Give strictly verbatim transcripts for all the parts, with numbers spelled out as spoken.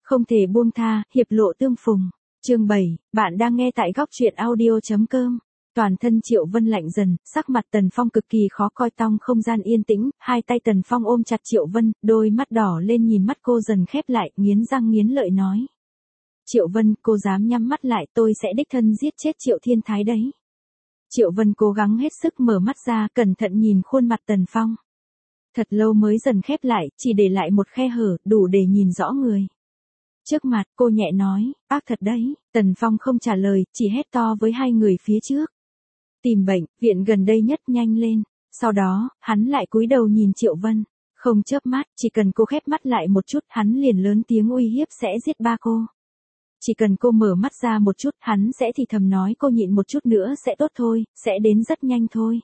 Không thể buông tha, hiệp lộ tương phùng. Chương bảy, bạn đang nghe tại góc truyện audio.com. Toàn thân Triệu Vân lạnh dần, sắc mặt Tần Phong cực kỳ khó coi, trong không gian yên tĩnh, hai tay Tần Phong ôm chặt Triệu Vân, đôi mắt đỏ lên nhìn mắt cô dần khép lại, nghiến răng nghiến lợi nói. Triệu Vân, cô dám nhắm mắt lại, tôi sẽ đích thân giết chết Triệu Thiên Thái đấy. Triệu Vân cố gắng hết sức mở mắt ra, cẩn thận nhìn khuôn mặt Tần Phong. Thật lâu mới dần khép lại, chỉ để lại một khe hở, đủ để nhìn rõ người. Trước mặt, cô nhẹ nói, ác thật đấy. Tần Phong không trả lời, chỉ hét to với hai người phía trước. Tìm bệnh, viện gần đây nhất, nhanh lên. Sau đó, hắn lại cúi đầu nhìn Triệu Vân. Không chớp mắt, chỉ cần cô khép mắt lại một chút, hắn liền lớn tiếng uy hiếp sẽ giết ba cô. Chỉ cần cô mở mắt ra một chút, hắn sẽ thì thầm nói cô nhịn một chút nữa sẽ tốt thôi, sẽ đến rất nhanh thôi.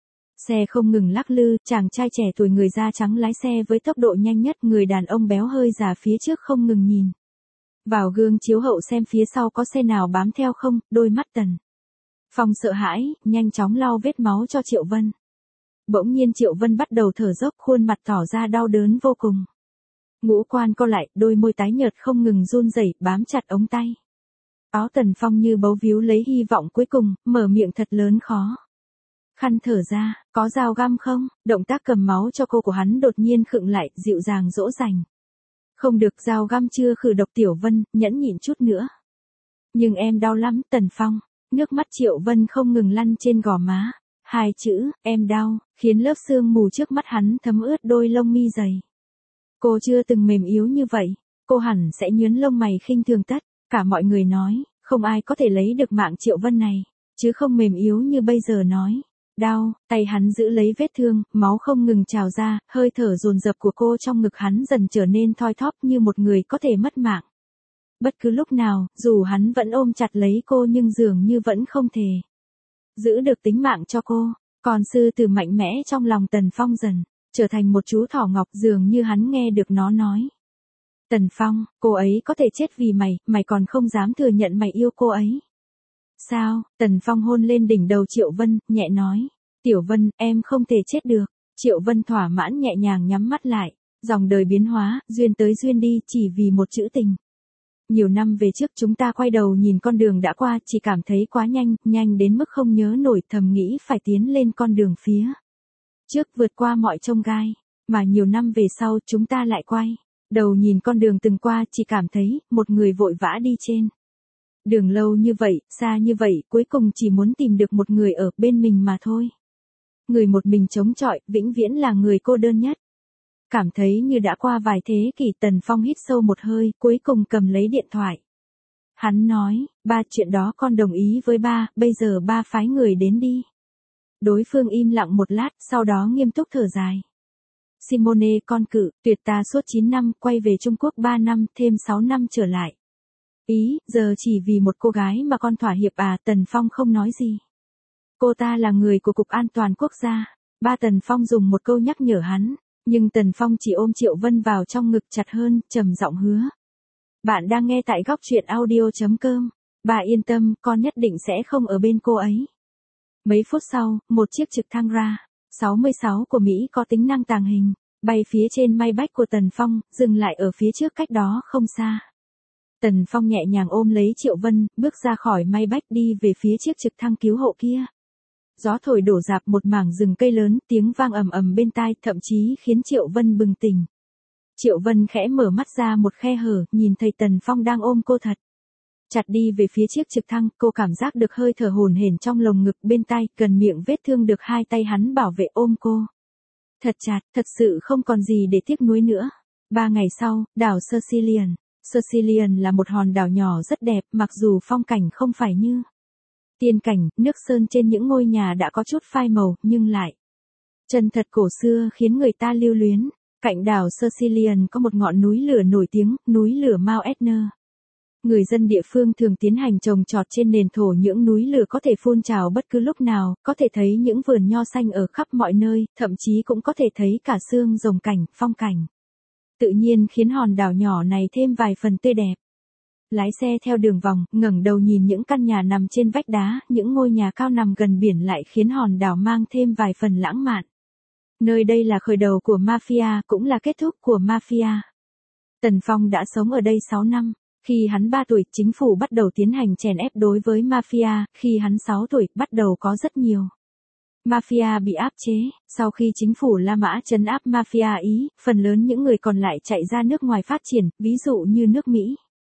Xe không ngừng lắc lư, chàng trai trẻ tuổi người da trắng lái xe với tốc độ nhanh nhất, người đàn ông béo hơi già phía trước không ngừng nhìn. Vào gương chiếu hậu xem phía sau có xe nào bám theo không, đôi mắt Tần Phong sợ hãi, nhanh chóng lau vết máu cho Triệu Vân. Bỗng nhiên Triệu Vân bắt đầu thở dốc, khuôn mặt tỏ ra đau đớn vô cùng. Ngũ quan co lại, đôi môi tái nhợt không ngừng run rẩy, bám chặt ống tay. Áo Tần Phong như bấu víu lấy hy vọng cuối cùng, mở miệng thật lớn khó khăn thở ra, có dao găm không? Động tác cầm máu cho cô của hắn đột nhiên khựng lại, dịu dàng dỗ dành. Không được, dao găm chưa khử độc. Tiểu Vân, nhẫn nhịn chút nữa. Nhưng em đau lắm. Tần Phong, nước mắt Triệu Vân không ngừng lăn trên gò má. Hai chữ, em đau, khiến lớp sương mù trước mắt hắn thấm ướt đôi lông mi dày. Cô chưa từng mềm yếu như vậy, cô hẳn sẽ nhướng lông mày khinh thường tất. Cả mọi người nói, không ai có thể lấy được mạng Triệu Vân này, chứ không mềm yếu như bây giờ nói. Đau, tay hắn giữ lấy vết thương, máu không ngừng trào ra, hơi thở dồn dập của cô trong ngực hắn dần trở nên thoi thóp như một người có thể mất mạng. Bất cứ lúc nào, dù hắn vẫn ôm chặt lấy cô nhưng dường như vẫn không thể giữ được tính mạng cho cô. Còn sư tử mạnh mẽ trong lòng Tần Phong dần trở thành một chú thỏ ngọc, dường như hắn nghe được nó nói. Tần Phong, cô ấy có thể chết vì mày, mày còn không dám thừa nhận mày yêu cô ấy. Sao? Tần Phong hôn lên đỉnh đầu Triệu Vân, nhẹ nói. Tiểu Vân, em không thể chết được. Triệu Vân thỏa mãn nhẹ nhàng nhắm mắt lại. Dòng đời biến hóa, duyên tới duyên đi, chỉ vì một chữ tình. Nhiều năm về trước chúng ta quay đầu nhìn con đường đã qua, chỉ cảm thấy quá nhanh, nhanh đến mức không nhớ nổi, thầm nghĩ phải tiến lên con đường phía trước, vượt qua mọi chông gai. Mà nhiều năm về sau chúng ta lại quay đầu nhìn con đường từng qua, chỉ cảm thấy một người vội vã đi trên đường lâu như vậy, xa như vậy, cuối cùng chỉ muốn tìm được một người ở bên mình mà thôi. Người một mình chống chọi, vĩnh viễn là người cô đơn nhất. Cảm thấy như đã qua vài thế kỷ, Tần Phong hít sâu một hơi, cuối cùng cầm lấy điện thoại. Hắn nói, ba, chuyện đó con đồng ý với ba, bây giờ ba phái người đến đi. Đối phương im lặng một lát, sau đó nghiêm túc thở dài. Simone, con cự, tuyệt ta suốt chín năm, quay về Trung Quốc ba năm, thêm sáu năm trở lại. Ý, giờ chỉ vì một cô gái mà con thỏa hiệp à? Tần Phong không nói gì. Cô ta là người của Cục An toàn Quốc gia. Ba, Tần Phong dùng một câu nhắc nhở hắn, nhưng Tần Phong chỉ ôm Triệu Vân vào trong ngực chặt hơn, trầm giọng hứa. Bạn đang nghe tại góc truyện audio.com. Bà yên tâm, con nhất định sẽ không ở bên cô ấy. Mấy phút sau, một chiếc trực thăng ra sáu mươi sáu của Mỹ có tính năng tàng hình, bay phía trên Maybach của Tần Phong, dừng lại ở phía trước cách đó không xa. Tần Phong nhẹ nhàng ôm lấy Triệu Vân, bước ra khỏi Maybach đi về phía chiếc trực thăng cứu hộ kia. Gió thổi đổ rạp một mảng rừng cây lớn, tiếng vang ầm ầm bên tai, thậm chí khiến Triệu Vân bừng tỉnh. Triệu Vân khẽ mở mắt ra một khe hở, nhìn thấy Tần Phong đang ôm cô thật chặt đi về phía chiếc trực thăng, cô cảm giác được hơi thở hổn hển trong lồng ngực, bên tai, gần miệng vết thương được hai tay hắn bảo vệ ôm cô thật chặt, thật sự không còn gì để tiếc nuối nữa. Ba ngày sau, đảo Sicilian. Sicilian là một hòn đảo nhỏ rất đẹp, mặc dù phong cảnh không phải như tiên cảnh, nước sơn trên những ngôi nhà đã có chút phai màu, nhưng lại chân thật cổ xưa khiến người ta lưu luyến. Cạnh đảo Sicilian có một ngọn núi lửa nổi tiếng, núi lửa Mount Etna. Người dân địa phương thường tiến hành trồng trọt trên nền thổ những núi lửa có thể phun trào bất cứ lúc nào, có thể thấy những vườn nho xanh ở khắp mọi nơi, thậm chí cũng có thể thấy cả xương rồng cảnh, phong cảnh tự nhiên khiến hòn đảo nhỏ này thêm vài phần tươi đẹp. Lái xe theo đường vòng, ngẩng đầu nhìn những căn nhà nằm trên vách đá, những ngôi nhà cao nằm gần biển lại khiến hòn đảo mang thêm vài phần lãng mạn. Nơi đây là khởi đầu của mafia, cũng là kết thúc của mafia. Tần Phong đã sống ở đây sáu năm. Khi hắn ba tuổi, chính phủ bắt đầu tiến hành chèn ép đối với mafia, khi hắn sáu tuổi, bắt đầu có rất nhiều mafia bị áp chế. Sau khi chính phủ La Mã trấn áp mafia Ý, phần lớn những người còn lại chạy ra nước ngoài phát triển, ví dụ như nước Mỹ.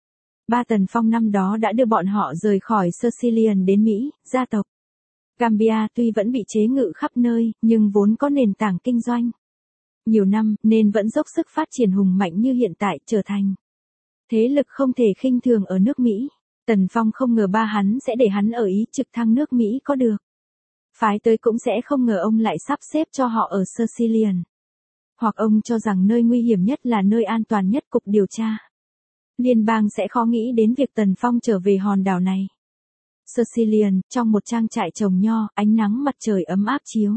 Ba Tần Phong năm đó đã đưa bọn họ rời khỏi Sicilian đến Mỹ, gia tộc Gambia tuy vẫn bị chế ngự khắp nơi, nhưng vốn có nền tảng kinh doanh nhiều năm, nên vẫn dốc sức phát triển hùng mạnh như hiện tại, trở thành thế lực không thể khinh thường ở nước Mỹ. Tần Phong không ngờ ba hắn sẽ để hắn ở Ý trực thăng nước Mỹ có được. Phái tới cũng sẽ không ngờ ông lại sắp xếp cho họ ở Sicilian. Hoặc ông cho rằng nơi nguy hiểm nhất là nơi an toàn nhất. Cục điều tra liên bang sẽ khó nghĩ đến việc Tần Phong trở về hòn đảo này. Sicilian, trong một trang trại trồng nho, ánh nắng mặt trời ấm áp chiếu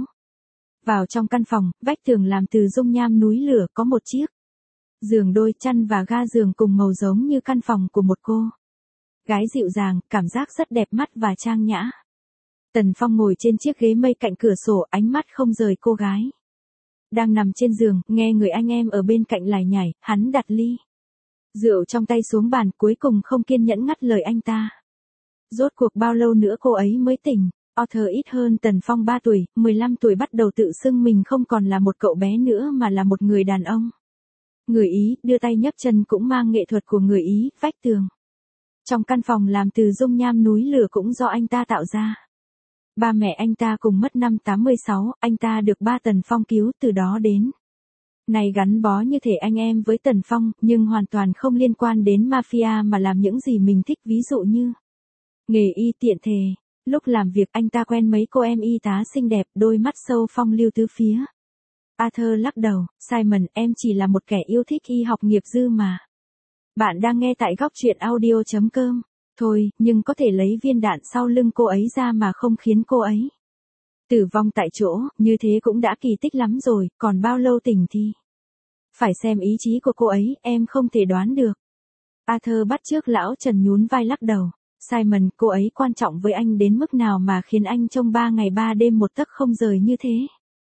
vào trong căn phòng, vách tường làm từ dung nham núi lửa, có một chiếc giường đôi chăn và ga giường cùng màu giống như căn phòng của một cô gái dịu dàng, cảm giác rất đẹp mắt và trang nhã. Tần Phong ngồi trên chiếc ghế mây cạnh cửa sổ, ánh mắt không rời cô gái đang nằm trên giường, nghe người anh em ở bên cạnh lải nhải. Hắn đặt ly rượu trong tay xuống bàn, cuối cùng không kiên nhẫn ngắt lời anh ta. Rốt cuộc bao lâu nữa cô ấy mới tỉnh? Arthur ít hơn Tần Phong ba tuổi, mười lăm tuổi bắt đầu tự xưng mình không còn là một cậu bé nữa mà là một người đàn ông. Người Ý, đưa tay nhấc chân cũng mang nghệ thuật của người Ý. Vách tường trong căn phòng làm từ dung nham núi lửa cũng do anh ta tạo ra. Ba mẹ anh ta cùng mất năm tám mươi sáu, anh ta được ba Tần Phong cứu, từ đó đến này gắn bó như thể anh em với Tần Phong, nhưng hoàn toàn không liên quan đến mafia mà làm những gì mình thích, ví dụ như nghề y tiện thể. Lúc làm việc anh ta quen mấy cô em y tá xinh đẹp, đôi mắt sâu phong lưu tứ phía. Arthur lắc đầu. Simon, em chỉ là một kẻ yêu thích y học nghiệp dư mà. Bạn đang nghe tại góc truyện audio chấm com. Thôi, nhưng có thể lấy viên đạn sau lưng cô ấy ra mà không khiến cô ấy tử vong tại chỗ, như thế cũng đã kỳ tích lắm rồi, còn bao lâu tỉnh thì phải xem ý chí của cô ấy, em không thể đoán được. Arthur bắt chước lão Trần nhún vai lắc đầu. Simon, cô ấy quan trọng với anh đến mức nào mà khiến anh trong ba ngày ba đêm một tấc không rời như thế?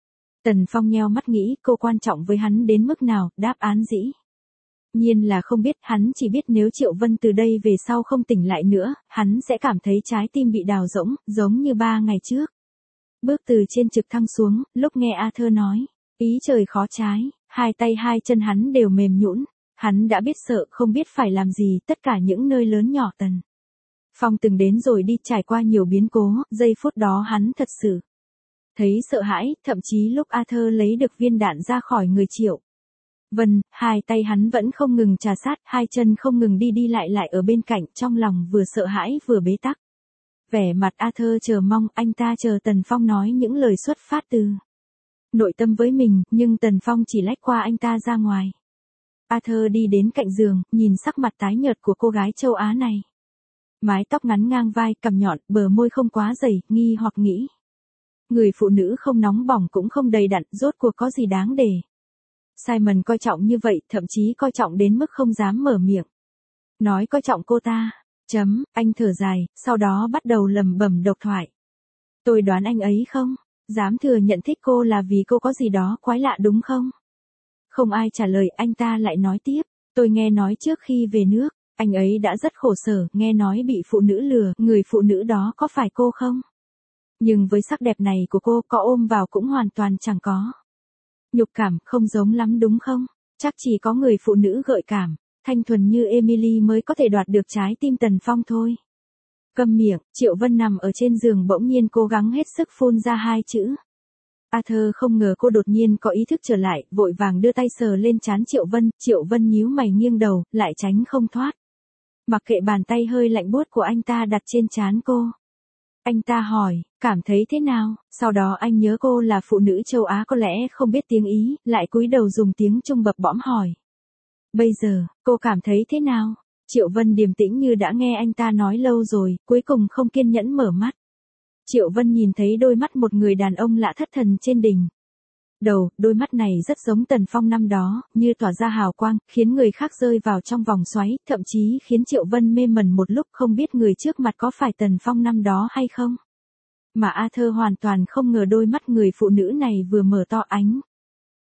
Tần Phong nheo mắt nghĩ cô quan trọng với hắn đến mức nào, đáp án dĩ nhiên là không biết, hắn chỉ biết nếu Triệu Vân từ đây về sau không tỉnh lại nữa, hắn sẽ cảm thấy trái tim bị đào rỗng, giống như ba ngày trước. Bước từ trên trực thăng xuống, lúc nghe Arthur nói, ý trời khó trái, hai tay hai chân hắn đều mềm nhũn, hắn đã biết sợ, không biết phải làm gì. Tất cả những nơi lớn nhỏ Tần Phong từng đến rồi đi, trải qua nhiều biến cố, giây phút đó hắn thật sự thấy sợ hãi, thậm chí lúc Arthur lấy được viên đạn ra khỏi người Triệu Vân, hai tay hắn vẫn không ngừng trà sát, hai chân không ngừng đi đi lại lại ở bên cạnh, trong lòng vừa sợ hãi vừa bế tắc. Vẻ mặt Arthur chờ mong, anh ta chờ Tần Phong nói những lời xuất phát từ nội tâm với mình, nhưng Tần Phong chỉ lách qua anh ta ra ngoài. Arthur đi đến cạnh giường, nhìn sắc mặt tái nhợt của cô gái châu Á này. Mái tóc ngắn ngang vai, cằm nhọn, bờ môi không quá dày, nghi hoặc nghĩ. Người phụ nữ không nóng bỏng cũng không đầy đặn, rốt cuộc có gì đáng để Simon coi trọng như vậy, thậm chí coi trọng đến mức không dám mở miệng nói coi trọng cô ta. Chấm, anh thở dài, sau đó bắt đầu lẩm bẩm độc thoại. Tôi đoán anh ấy không dám thừa nhận thích cô là vì cô có gì đó quái lạ đúng không? Không ai trả lời, anh ta lại nói tiếp. Tôi nghe nói trước khi về nước, anh ấy đã rất khổ sở, nghe nói bị phụ nữ lừa, người phụ nữ đó có phải cô không? Nhưng với sắc đẹp này của cô, có ôm vào cũng hoàn toàn chẳng có nhục cảm, không giống lắm đúng không? Chắc chỉ có người phụ nữ gợi cảm, thanh thuần như Emily mới có thể đoạt được trái tim Tần Phong thôi. Câm miệng, Triệu Vân nằm ở trên giường bỗng nhiên cố gắng hết sức phun ra hai chữ. Arthur không ngờ cô đột nhiên có ý thức trở lại, vội vàng đưa tay sờ lên trán Triệu Vân, Triệu Vân nhíu mày nghiêng đầu, lại tránh không thoát. Mặc kệ bàn tay hơi lạnh buốt của anh ta đặt trên trán cô. Anh ta hỏi, cảm thấy thế nào? Sau đó anh nhớ cô là phụ nữ châu Á có lẽ không biết tiếng Ý, lại cúi đầu dùng tiếng Trung bập bõm hỏi. Bây giờ, cô cảm thấy thế nào? Triệu Vân điềm tĩnh như đã nghe anh ta nói lâu rồi, cuối cùng không kiên nhẫn mở mắt. Triệu Vân nhìn thấy đôi mắt một người đàn ông lạ thất thần trên đỉnh đầu, đôi mắt này rất giống Tần Phong năm đó, như tỏa ra hào quang, khiến người khác rơi vào trong vòng xoáy, thậm chí khiến Triệu Vân mê mẩn một lúc không biết người trước mặt có phải Tần Phong năm đó hay không. Mà Arthur hoàn toàn không ngờ đôi mắt người phụ nữ này vừa mở to ánh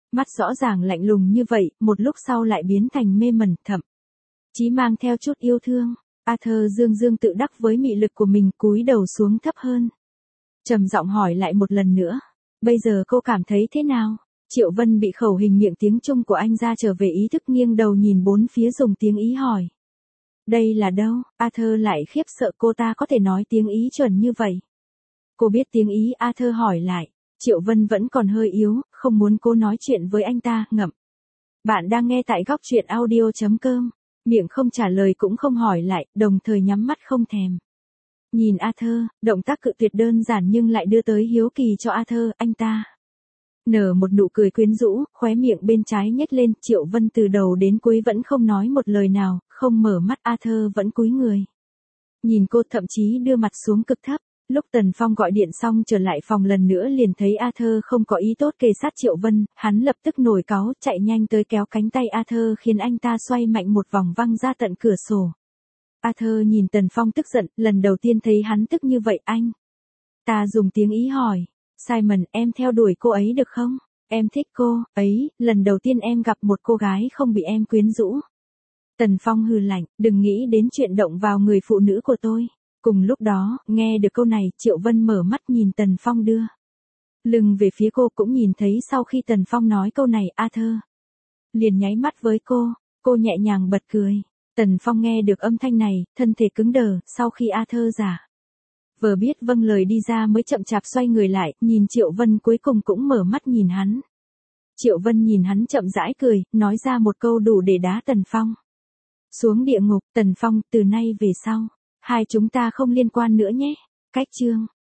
Mắt rõ ràng lạnh lùng như vậy, một lúc sau lại biến thành mê mẩn, thậm chí mang theo chút yêu thương. Arthur dương dương tự đắc với mị lực của mình, cúi đầu xuống thấp hơn. Trầm giọng hỏi lại một lần nữa. Bây giờ cô cảm thấy thế nào? Triệu Vân bị khẩu hình miệng tiếng Trung của anh ra trở về ý thức, nghiêng đầu nhìn bốn phía dùng tiếng Ý hỏi. Đây là đâu? Arthur lại khiếp sợ cô ta có thể nói tiếng Ý chuẩn như vậy. Cô biết tiếng Ý? Arthur hỏi lại. Triệu Vân vẫn còn hơi yếu, không muốn cô nói chuyện với anh ta, ngậm. Bạn đang nghe tại góc truyện audio.com. Miệng không trả lời cũng không hỏi lại, đồng thời nhắm mắt không thèm. Nhìn Arthur, động tác cự tuyệt đơn giản nhưng lại đưa tới hiếu kỳ cho Arthur, anh ta nở một nụ cười quyến rũ, khóe miệng bên trái nhếch lên. Triệu Vân từ đầu đến cuối vẫn không nói một lời nào, không mở mắt. Arthur vẫn cúi người nhìn cô, thậm chí đưa mặt xuống cực thấp. Lúc Tần Phong gọi điện xong trở lại phòng lần nữa liền thấy Arthur không có ý tốt kề sát Triệu Vân, hắn lập tức nổi cáu, chạy nhanh tới kéo cánh tay Arthur khiến anh ta xoay mạnh một vòng văng ra tận cửa sổ. Arthur nhìn Tần Phong tức giận, lần đầu tiên thấy hắn tức như vậy. Anh ta dùng tiếng Ý hỏi. Simon, em theo đuổi cô ấy được không? Em thích cô ấy, lần đầu tiên em gặp một cô gái không bị em quyến rũ. Tần Phong hừ lạnh, đừng nghĩ đến chuyện động vào người phụ nữ của tôi. Cùng lúc đó, nghe được câu này, Triệu Vân mở mắt nhìn Tần Phong đưa lưng về phía cô, cũng nhìn thấy sau khi Tần Phong nói câu này, Arthur liền nháy mắt với cô. Cô nhẹ nhàng bật cười. Tần Phong nghe được âm thanh này, thân thể cứng đờ, sau khi Arthur giả vờ biết vâng lời đi ra mới chậm chạp xoay người lại, nhìn Triệu Vân, cuối cùng cũng mở mắt nhìn hắn. Triệu Vân nhìn hắn chậm rãi cười, nói ra một câu đủ để đá Tần Phong xuống địa ngục. Tần Phong, từ nay về sau, hai chúng ta không liên quan nữa nhé. Cách chương